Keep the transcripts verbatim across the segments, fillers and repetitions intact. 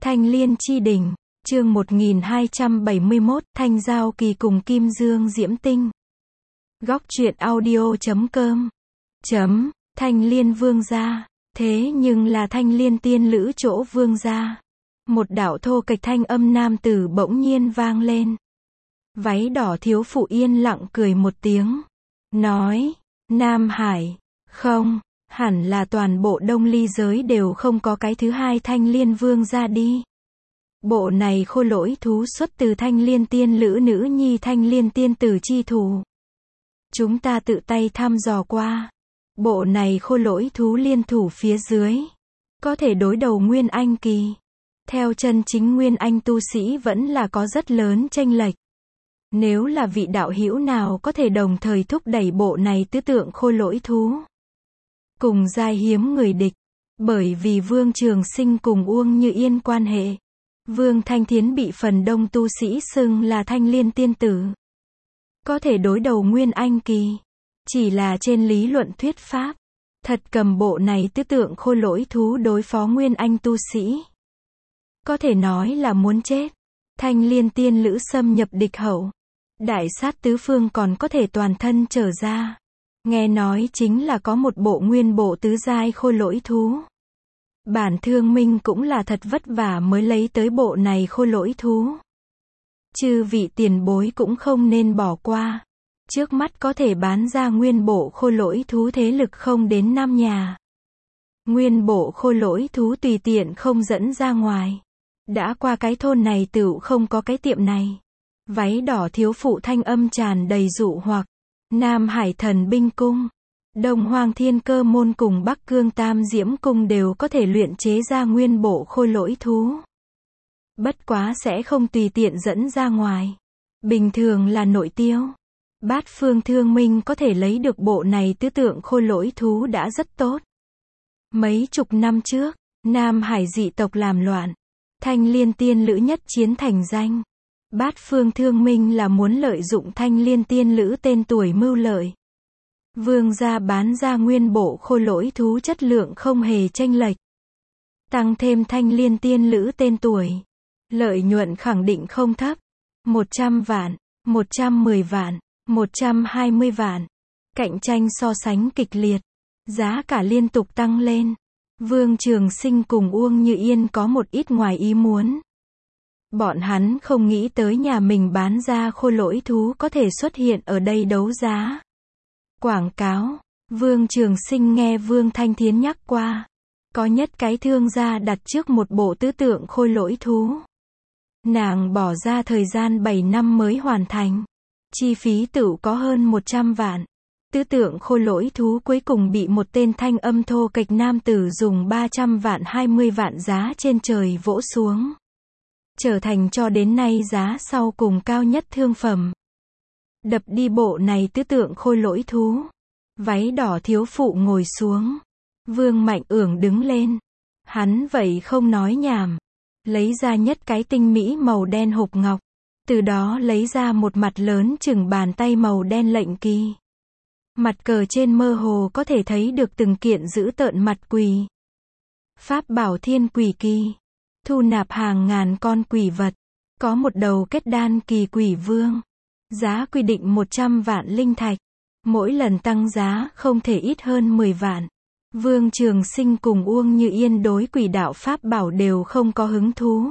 Thanh Liên Chi Đỉnh, chương một nghìn hai trăm bảy mươi mốt, Thanh Giao Kỳ cùng Kim Dương Diễm Tinh. Góc truyện audio chấm com. Chấm, Thanh Liên Vương gia. Thế nhưng là Thanh Liên tiên lữ chỗ vương gia. Một đạo thô kệch thanh âm nam tử bỗng nhiên vang lên. Váy đỏ thiếu phụ yên lặng cười một tiếng. Nói, Nam Hải, không, hẳn là toàn bộ Đông Ly giới đều không có cái thứ hai Thanh Liên Vương gia đi. Bộ này khô lỗi thú xuất từ Thanh Liên tiên lữ nữ nhi Thanh Liên tiên tử chi thủ. Chúng ta tự tay thăm dò qua. Bộ này khô lỗi thú liên thủ phía dưới. Có thể đối đầu Nguyên Anh kỳ. Theo chân chính Nguyên Anh tu sĩ vẫn là có rất lớn chênh lệch. Nếu là vị đạo hữu nào có thể đồng thời thúc đẩy bộ này tứ tượng khô lỗi thú. Cùng giai hiếm người địch. Bởi vì Vương Trường Sinh cùng Uông Như Yên quan hệ. Vương Thanh Thiến bị phần đông tu sĩ xưng là Thanh Liên tiên tử. Có thể đối đầu Nguyên Anh kỳ. Chỉ là trên lý luận thuyết pháp. Thật cầm bộ này tứ tượng khô lỗi thú đối phó Nguyên Anh tu sĩ. Có thể nói là muốn chết. Thanh Liên tiên lữ xâm nhập địch hậu. Đại sát tứ phương còn có thể toàn thân trở ra. Nghe nói chính là có một bộ nguyên bộ tứ giai khô lỗi thú. Bản Thương Minh cũng là thật vất vả mới lấy tới bộ này khô lỗi thú. Chư vị tiền bối cũng không nên bỏ qua. Trước mắt có thể bán ra nguyên bộ khô lỗi thú thế lực không đến năm nhà. Nguyên bộ khô lỗi thú tùy tiện không dẫn ra ngoài. Đã qua cái thôn này tựu không có cái tiệm này. Váy đỏ thiếu phụ thanh âm tràn đầy dụ hoặc. Nam Hải Thần Binh Cung, Đông Hoang Thiên Cơ Môn cùng Bắc Cương Tam Diễm Cung đều có thể luyện chế ra nguyên bộ khô lỗi thú. Bất quá sẽ không tùy tiện dẫn ra ngoài. Bình thường là nội tiêu. Bát Phương Thương Minh có thể lấy được bộ này tứ tượng khô lỗi thú đã rất tốt. Mấy chục năm trước, Nam Hải dị tộc làm loạn. Thanh Liên tiên lữ nhất chiến thành danh. Bát Phương Thương Minh là muốn lợi dụng Thanh Liên tiên lữ tên tuổi mưu lợi. Vương gia bán ra nguyên bộ khô lỗi thú chất lượng không hề chênh lệch. Tăng thêm Thanh Liên tiên lữ tên tuổi. Lợi nhuận khẳng định không thấp. một trăm vạn, một trăm mười vạn, một trăm hai mươi vạn. Cạnh tranh so sánh kịch liệt. Giá cả liên tục tăng lên. Vương Trường Sinh cùng Uông Như Yên có một ít ngoài ý muốn. Bọn hắn không nghĩ tới nhà mình bán ra khô lỗi thú có thể xuất hiện ở đây đấu giá. Quảng cáo. Vương Trường Sinh nghe Vương Thanh Thiến nhắc qua. Có nhất cái thương gia đặt trước một bộ tứ tượng khô lỗi thú. Nàng bỏ ra thời gian bảy năm mới hoàn thành. Chi phí tựu có hơn một trăm vạn. Tứ tượng khô lỗi thú cuối cùng bị một tên thanh âm thô kệch nam tử dùng ba trăm vạn hai mươi vạn giá trên trời vỗ xuống. Trở thành cho đến nay giá sau cùng cao nhất thương phẩm. Đập đi bộ này tứ tượng khô lỗi thú. Váy đỏ thiếu phụ ngồi xuống. Vương Mạnh Ưởng đứng lên. Hắn vậy không nói nhảm. Lấy ra nhất cái tinh mỹ màu đen hộp ngọc. Từ đó lấy ra một mặt lớn chừng bàn tay màu đen lệnh kỳ. Mặt cờ trên mơ hồ có thể thấy được từng kiện giữ tợn mặt quỷ. Pháp bảo thiên quỷ kỳ. Thu nạp hàng ngàn con quỷ vật. Có một đầu kết đan kỳ quỷ vương. Giá quy định một trăm vạn linh thạch. Mỗi lần tăng giá không thể ít hơn mười vạn. Vương Trường Sinh cùng Uông Như Yên đối quỷ đạo pháp bảo đều không có hứng thú.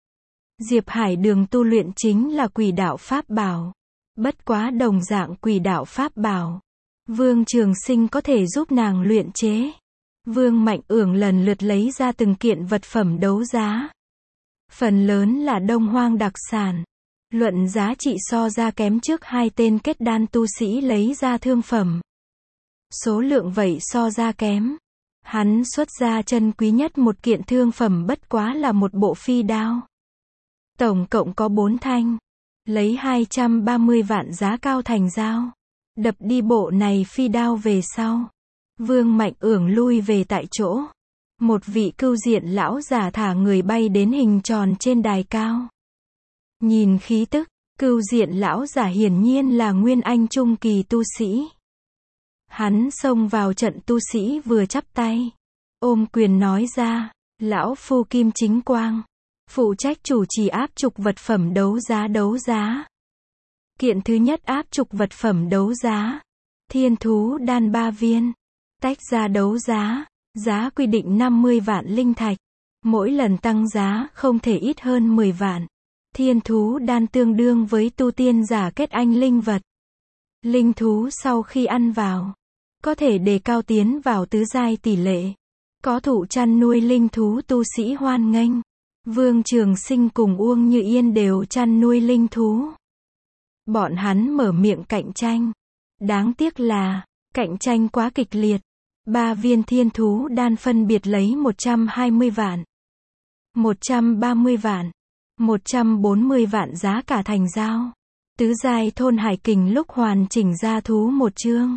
Diệp Hải Đường tu luyện chính là quỷ đạo pháp bảo. Bất quá đồng dạng quỷ đạo pháp bảo. Vương Trường Sinh có thể giúp nàng luyện chế. Vương Mạnh Ưởng lần lượt lấy ra từng kiện vật phẩm đấu giá. Phần lớn là Đông Hoang đặc sản. Luận giá trị so ra kém trước hai tên kết đan tu sĩ lấy ra thương phẩm. Số lượng vậy so ra kém. Hắn xuất ra chân quý nhất một kiện thương phẩm bất quá là một bộ phi đao. Tổng cộng có bốn thanh. Lấy hai trăm ba mươi vạn giá cao thành giao. Đập đi bộ này phi đao về sau. Vương Mạnh Ưởng lui về tại chỗ. Một vị cưu diện lão già thả người bay đến hình tròn trên đài cao. Nhìn khí tức, cưu diện lão giả hiển nhiên là Nguyên Anh trung kỳ tu sĩ. Hắn xông vào trận tu sĩ vừa chắp tay. Ôm quyền nói ra, lão phu Kim Chính Quang. Phụ trách chủ trì áp trục vật phẩm đấu giá đấu giá. Kiện thứ nhất áp trục vật phẩm đấu giá. Thiên thú đan ba viên. Tách ra đấu giá. Giá quy định năm mươi vạn linh thạch. Mỗi lần tăng giá không thể ít hơn mười vạn. Thiên thú đan tương đương với tu tiên giả kết anh linh vật. Linh thú sau khi ăn vào, có thể đề cao tiến vào tứ giai tỷ lệ. Có thụ chăn nuôi linh thú tu sĩ hoan nghênh. Vương Trường Sinh cùng Uông Như Yên đều chăn nuôi linh thú. Bọn hắn mở miệng cạnh tranh. Đáng tiếc là, cạnh tranh quá kịch liệt. Ba viên thiên thú đan phân biệt lấy một trăm hai mươi vạn, một trăm ba mươi vạn, một trăm bốn mươi vạn giá cả thành giao. Tứ giai thôn hải kình lúc hoàn chỉnh ra thú một chương.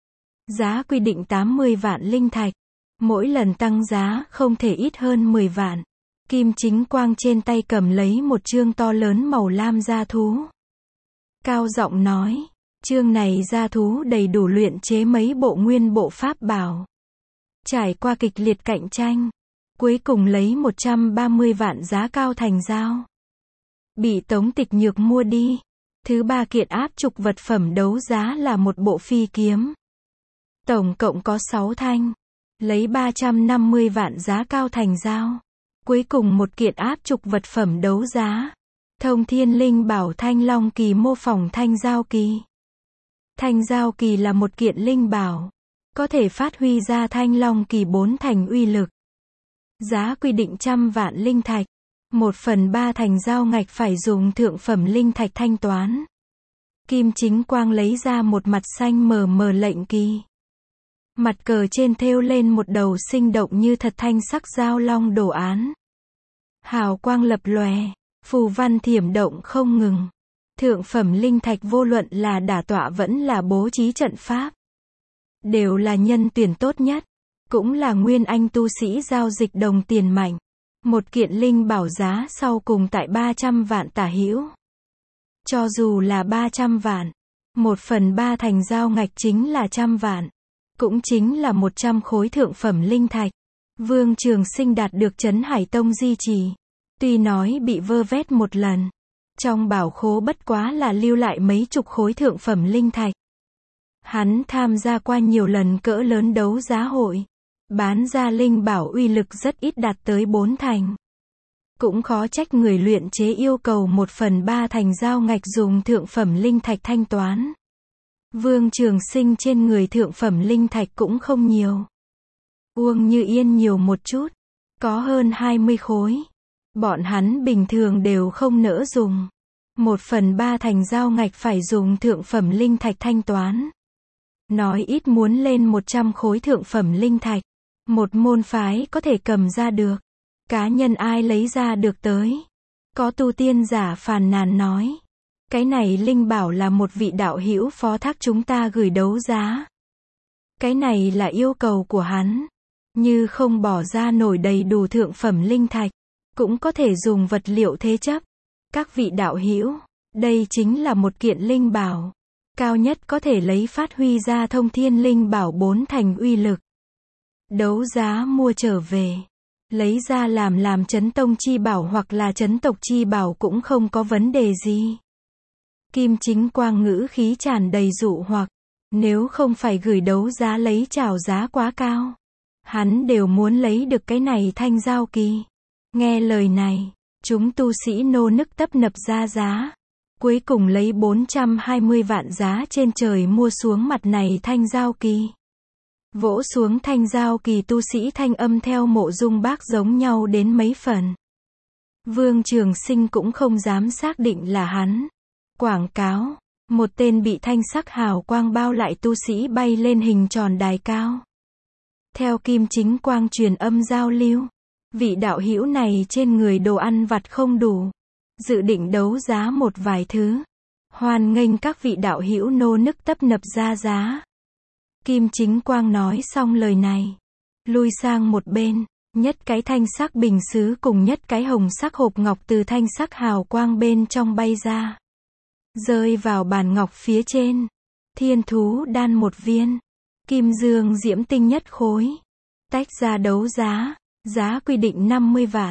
Giá quy định tám mươi vạn linh thạch. Mỗi lần tăng giá không thể ít hơn mười vạn. Kim Chính Quang trên tay cầm lấy một chương to lớn màu lam gia thú. Cao giọng nói, chương này gia thú đầy đủ luyện chế mấy bộ nguyên bộ pháp bảo. Trải qua kịch liệt cạnh tranh, cuối cùng lấy một trăm ba mươi vạn giá cao thành giao. Bị Tống Tịch Nhược mua đi. Thứ ba kiện áp trục vật phẩm đấu giá là một bộ phi kiếm. Tổng cộng có sáu thanh. Lấy ba trăm năm mươi vạn giá cao thành giao. Cuối cùng một kiện áp trục vật phẩm đấu giá. Thông Thiên Linh Bảo Thanh Long Kỳ mô phỏng Thanh Giao Kỳ. Thanh Giao Kỳ là một kiện linh bảo. Có thể phát huy ra Thanh Long Kỳ bốn thành uy lực. Giá quy định trăm vạn linh thạch. Một phần ba thành giao ngạch phải dùng thượng phẩm linh thạch thanh toán. Kim Chính Quang lấy ra một mặt xanh mờ mờ lệnh kỳ. Mặt cờ trên thêu lên một đầu sinh động như thật thanh sắc giao long đồ án. Hào quang lập lòe, phù văn thiểm động không ngừng. Thượng phẩm linh thạch vô luận là đả tọa vẫn là bố trí trận pháp. Đều là nhân tuyển tốt nhất. Cũng là nguyên anh tu sĩ giao dịch đồng tiền mạnh. Một kiện linh bảo giá sau cùng tại ba trăm vạn tả hữu. Cho dù là ba trăm vạn, một phần ba thành giao ngạch chính là trăm vạn. Cũng chính là một trăm khối thượng phẩm linh thạch. Vương Trường Sinh đạt được Trấn Hải Tông di trì. Tuy nói bị vơ vét một lần. Trong bảo khố bất quá là lưu lại mấy chục khối thượng phẩm linh thạch. Hắn tham gia qua nhiều lần cỡ lớn đấu giá hội. Bán ra linh bảo uy lực rất ít đạt tới bốn thành. Cũng khó trách người luyện chế yêu cầu một phần ba thành giao ngạch dùng thượng phẩm linh thạch thanh toán. Vương Trường Sinh trên người thượng phẩm linh thạch cũng không nhiều. Uông Như Yên nhiều một chút. Có hơn hai mươi khối. Bọn hắn bình thường đều không nỡ dùng. Một phần ba thành giao ngạch phải dùng thượng phẩm linh thạch thanh toán. Nói ít muốn lên một trăm khối thượng phẩm linh thạch. Một môn phái có thể cầm ra được. Cá nhân ai lấy ra được tới. Có tu tiên giả phàn nàn nói. Cái này linh bảo là một vị đạo hữu phó thác chúng ta gửi đấu giá. Cái này là yêu cầu của hắn. Như không bỏ ra nổi đầy đủ thượng phẩm linh thạch. Cũng có thể dùng vật liệu thế chấp. Các vị đạo hữu, đây chính là một kiện linh bảo. Cao nhất có thể lấy phát huy ra thông thiên linh bảo bốn thành uy lực. Đấu giá mua trở về. Lấy ra làm làm chấn tông chi bảo hoặc là chấn tộc chi bảo cũng không có vấn đề gì. Kim Chính Quang ngữ khí tràn đầy dụ hoặc. Nếu không phải gửi đấu giá lấy chào giá quá cao. Hắn đều muốn lấy được cái này thanh giao kỳ. Nghe lời này, chúng tu sĩ nô nức tấp nập ra giá. Cuối cùng lấy bốn trăm hai mươi vạn giá trên trời mua xuống mặt này thanh giao kỳ. Vỗ xuống thanh giao kỳ tu sĩ thanh âm theo Mộ Dung Bác giống nhau đến mấy phần. Vương Trường Sinh cũng không dám xác định là hắn. Quảng cáo, một tên bị thanh sắc hào quang bao lại tu sĩ bay lên hình tròn đài cao. Theo Kim Chính Quang truyền âm giao lưu, vị đạo hữu này trên người đồ ăn vặt không đủ, dự định đấu giá một vài thứ. Hoan nghênh các vị đạo hữu nô nức tấp nập ra giá. Kim Chính Quang nói xong lời này, lui sang một bên, nhất cái thanh sắc bình sứ cùng nhất cái hồng sắc hộp ngọc từ thanh sắc hào quang bên trong bay ra, rơi vào bàn ngọc phía trên. Thiên thú đan một viên, kim dương diễm tinh nhất khối, tách ra đấu giá, giá quy định năm mươi vạn,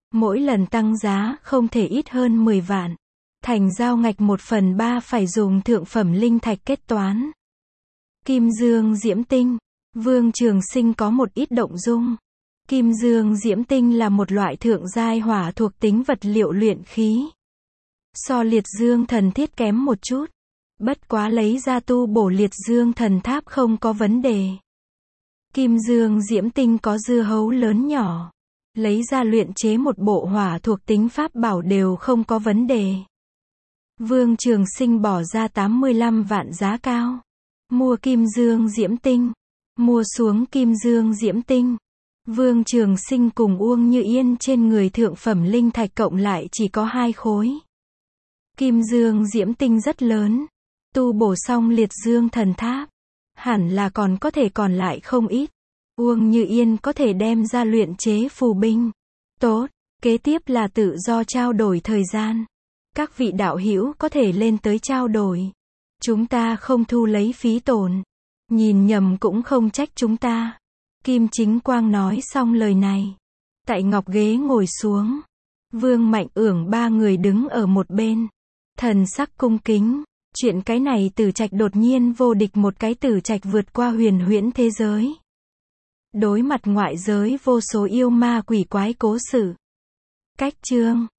Mỗi lần tăng giá không thể ít hơn mười vạn. Thành giao ngạch một phần ba phải dùng thượng phẩm linh thạch kết toán. Kim dương diễm tinh. Vương Trường Sinh có một ít động dung. Kim dương diễm tinh là một loại thượng giai hỏa thuộc tính vật liệu luyện khí. So liệt dương thần thiết kém một chút. Bất quá lấy ra tu bổ liệt dương thần tháp không có vấn đề. Kim dương diễm tinh có dưa hấu lớn nhỏ. Lấy ra luyện chế một bộ hỏa thuộc tính pháp bảo đều không có vấn đề. Vương Trường Sinh bỏ ra tám mươi lăm vạn giá cao. Mua kim dương diễm tinh. Mua xuống kim dương diễm tinh. Vương Trường Sinh cùng Uông Như Yên trên người thượng phẩm linh thạch cộng lại chỉ có hai khối. Kim dương diễm tinh rất lớn. Tu bổ xong liệt dương thần tháp. Hẳn là còn có thể còn lại không ít. Uông Như Yên có thể đem ra luyện chế phù binh. Tốt, kế tiếp là tự do trao đổi thời gian. Các vị đạo hữu có thể lên tới trao đổi. Chúng ta không thu lấy phí tổn. Nhìn nhầm cũng không trách chúng ta. Kim Chính Quang nói xong lời này. Tại ngọc ghế ngồi xuống. Vương Mạnh Ưởng ba người đứng ở một bên. Thần sắc cung kính. Chuyện cái này Tử Trạch đột nhiên vô địch một cái Tử Trạch vượt qua huyền huyễn thế giới. Đối mặt ngoại giới vô số yêu ma quỷ quái cố sự. Cách chương